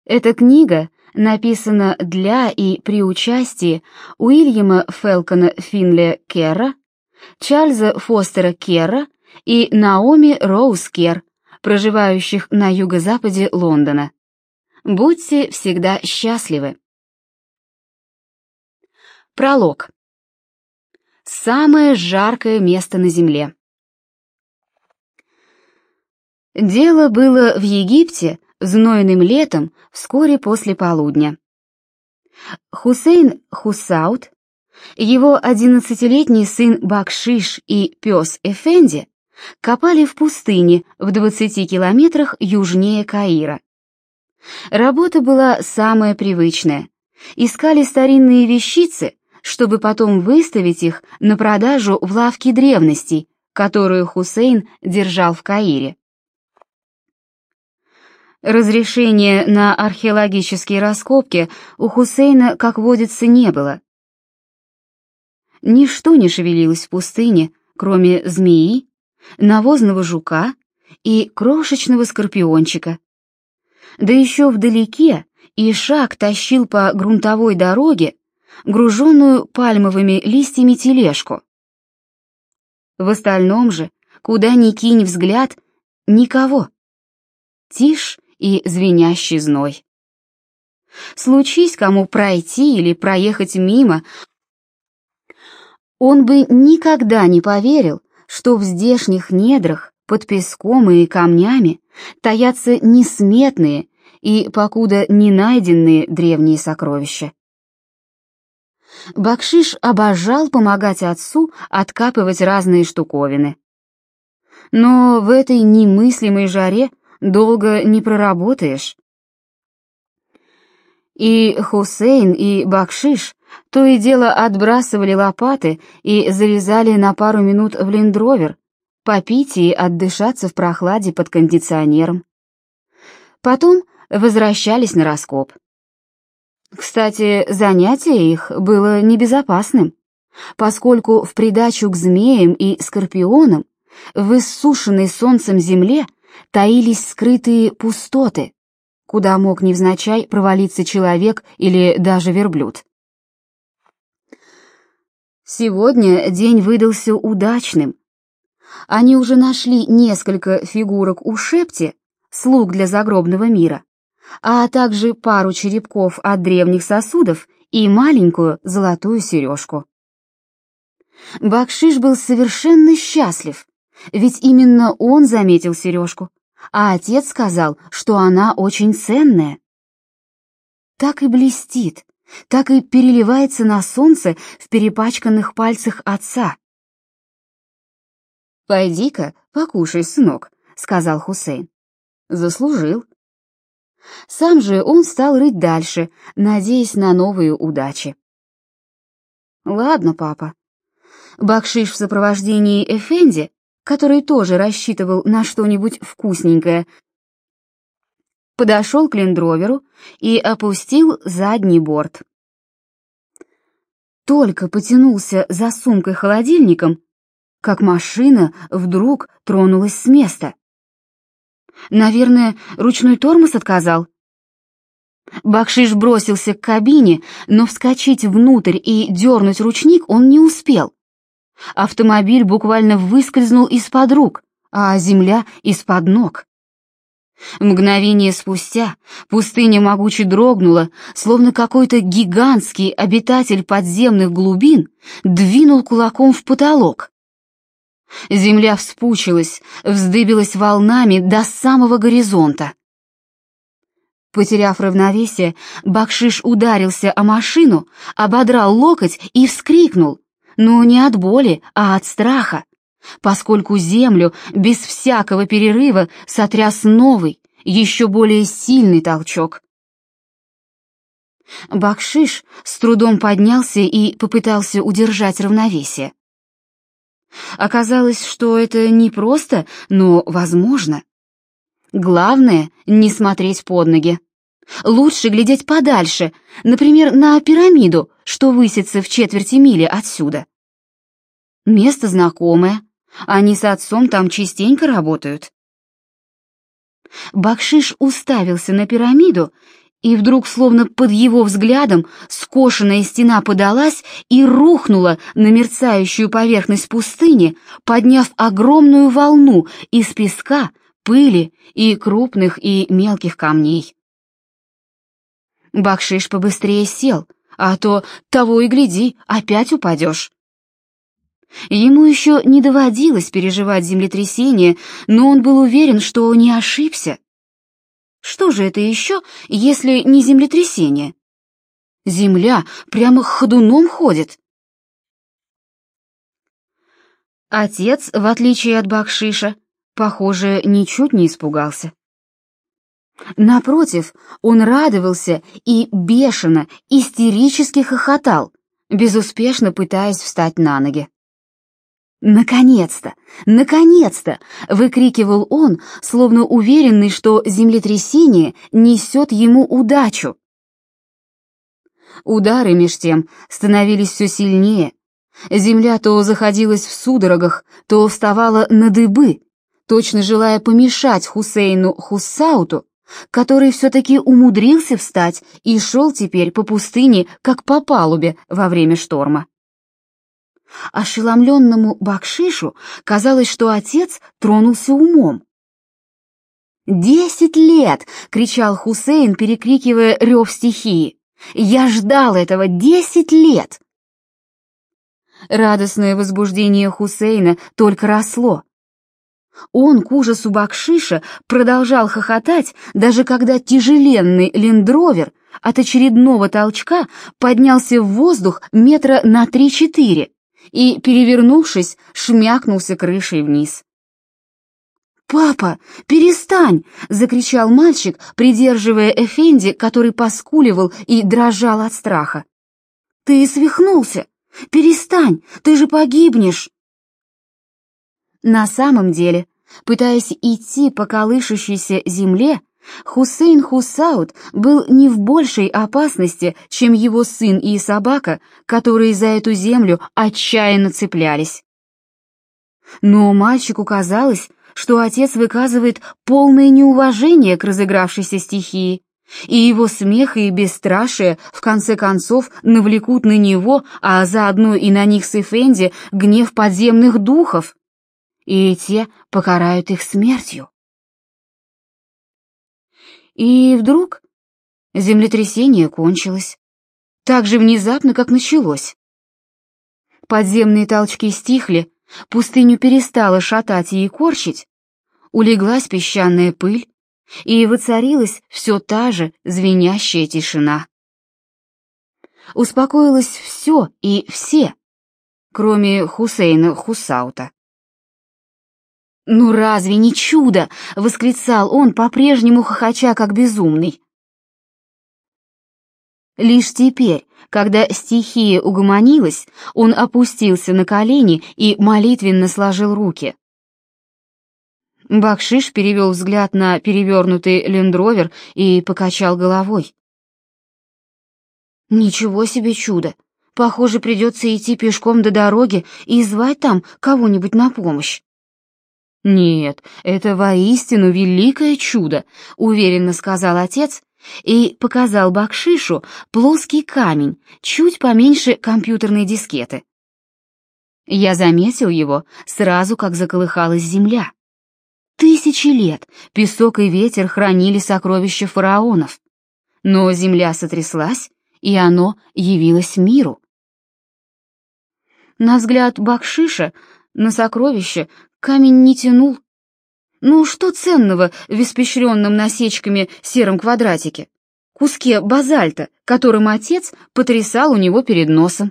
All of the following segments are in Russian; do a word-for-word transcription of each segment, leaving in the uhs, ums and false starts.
Эта книга написана для и при участии Уильяма Фелкона Финле Керра, Чарльза Фостера Керра и Наоми Роуз Керр, проживающих на юго-западе Лондона. Будьте всегда счастливы. Пролог. Самое жаркое место на земле. Дело было в Египте знойным летом вскоре после полудня. Хусейн Хусаут, его одиннадцатилетний сын Бакшиш и пес Эфенди копали в пустыне в двадцати километрах южнее Каира. Работа была самая привычная. Искали старинные вещицы, чтобы потом выставить их на продажу в лавке древностей, которую Хусейн держал в Каире. Разрешения на археологические раскопки у Хусейна, как водится, не было. Ничто не шевелилось в пустыне, кроме змеи, навозного жука и крошечного скорпиончика. Да еще вдалеке Ишак тащил по грунтовой дороге груженную пальмовыми листьями тележку. В остальном же, куда ни кинь взгляд, никого. Тишь и звенящий зной. Случись кому пройти или проехать мимо, он бы никогда не поверил, что в здешних недрах, под песком и камнями, таятся несметные и покуда не найденные древние сокровища. Бакшиш обожал помогать отцу откапывать разные штуковины. Но в этой немыслимой жаре долго не проработаешь. И Хусейн, и Бакшиш то и дело отбрасывали лопаты и залезали на пару минут в лендровер, попить и отдышаться в прохладе под кондиционером. Потом возвращались на раскоп. Кстати, занятие их было небезопасным, поскольку в придачу к змеям и скорпионам в иссушенной солнцем земле таились скрытые пустоты, куда мог невзначай провалиться человек или даже верблюд. Сегодня день выдался удачным. Они уже нашли несколько фигурок у Шепти, слуг для загробного мира, а также пару черепков от древних сосудов и маленькую золотую сережку. Бакшиш был совершенно счастлив, ведь именно он заметил сережку, а отец сказал, что она очень ценная. Так и блестит, так и переливается на солнце в перепачканных пальцах отца. «Пойди-ка, покушай, сынок», — сказал Хусейн. «Заслужил». Сам же он стал рыть дальше, надеясь на новые удачи. «Ладно, папа». Бакшиш в сопровождении Эфенди, который тоже рассчитывал на что-нибудь вкусненькое, подошел к лендроверу и опустил задний борт. Только потянулся за сумкой-холодильником, как машина вдруг тронулась с места. Наверное, ручной тормоз отказал. Бакшиш бросился к кабине, но вскочить внутрь и дернуть ручник он не успел. Автомобиль буквально выскользнул из-под рук, а земля из-под ног. Мгновение спустя пустыня могуче дрогнула, словно какой-то гигантский обитатель подземных глубин двинул кулаком в потолок. Земля вспучилась, вздыбилась волнами до самого горизонта. Потеряв равновесие, Бакшиш ударился о машину, ободрал локоть и вскрикнул, но не от боли, а от страха, поскольку землю без всякого перерыва сотряс новый, еще более сильный толчок. Бакшиш с трудом поднялся и попытался удержать равновесие. Оказалось, что это не просто, но возможно. Главное — не смотреть под ноги. Лучше глядеть подальше, например, на пирамиду, что высится в четверти мили отсюда. Место знакомое, они с отцом там частенько работают. Бакшиш уставился на пирамиду И вдруг, словно под его взглядом, скошенная стена подалась и рухнула на мерцающую поверхность пустыни, подняв огромную волну из песка, пыли и крупных и мелких камней. Бакшиш побыстрее сел, а то, того и гляди, опять упадешь. Ему еще не доводилось переживать землетрясение, но он был уверен, что не ошибся. Что же это еще, если не землетрясение? Земля прямо ходуном ходит. Отец, в отличие от Бакшиша, похоже, ничуть не испугался. Напротив, он радовался и бешено, истерически хохотал, безуспешно пытаясь встать на ноги. «Наконец-то! Наконец-то!» — выкрикивал он, словно уверенный, что землетрясение несет ему удачу. Удары, меж тем, становились все сильнее. Земля то заходилась в судорогах, то вставала на дыбы, точно желая помешать Хусейну Хуссауту, который все-таки умудрился встать и шел теперь по пустыне, как по палубе во время шторма. Ошеломленному Бакшишу казалось, что отец тронулся умом. «Десять лет!» — кричал Хусейн, перекрикивая рев стихии. «Я ждал этого десять лет!» Радостное возбуждение Хусейна только росло. Он, к ужасу Бакшиша, продолжал хохотать, даже когда тяжеленный лендровер от очередного толчка поднялся в воздух метра на три-четыре и, перевернувшись, шмякнулся крышей вниз. «Папа, перестань!» — закричал мальчик, придерживая Эфенди, который поскуливал и дрожал от страха. «Ты свихнулся! Перестань! Ты же погибнешь!» На самом деле, пытаясь идти по колышущейся земле, Хусейн Хуссаут был не в большей опасности, чем его сын и собака, которые за эту землю отчаянно цеплялись. Но мальчику казалось, что отец выказывает полное неуважение к разыгравшейся стихии, и его смех и бесстрашие в конце концов навлекут на него, а заодно и на них с Эфенди, гнев подземных духов, и те покарают их смертью. И вдруг землетрясение кончилось, так же внезапно, как началось. Подземные толчки стихли, пустыню перестала шатать и корчить, улеглась песчаная пыль, и воцарилась все та же звенящая тишина. Успокоилось все и все, кроме Хусейна Хуссаута. «Ну разве не чудо?» — восклицал он, по-прежнему хохоча как безумный. Лишь теперь, когда стихия угомонилась, он опустился на колени и молитвенно сложил руки. Бакшиш перевел взгляд на перевернутый лендровер и покачал головой. «Ничего себе чудо! Похоже, придется идти пешком до дороги и звать там кого-нибудь на помощь». «Нет, это воистину великое чудо», — уверенно сказал отец и показал Бакшишу плоский камень, чуть поменьше компьютерной дискеты. Я заметил его сразу, как заколыхалась земля. Тысячи лет песок и ветер хранили сокровища фараонов, но земля сотряслась, и оно явилось миру. На взгляд Бакшиша на сокровище камень не тянул. Ну, что ценного в испещренном насечками сером квадратике, куске базальта, которым отец потрясал у него перед носом?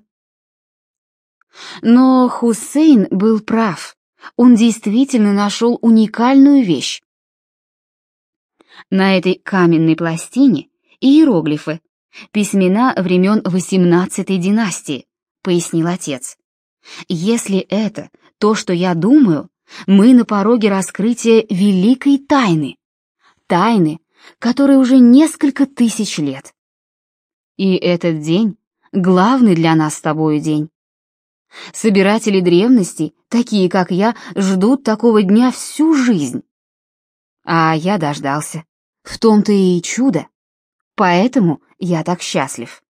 Но Хусейн был прав. Он действительно нашел уникальную вещь. На этой каменной пластине иероглифы, письмена времен восемнадцатой династии, пояснил отец. Если это то, что я думаю, мы на пороге раскрытия великой тайны, тайны, которой уже несколько тысяч лет. И этот день — главный для нас с тобою день. Собиратели древностей, такие как я, ждут такого дня всю жизнь. А я дождался. В том-то и чудо. Поэтому я так счастлив.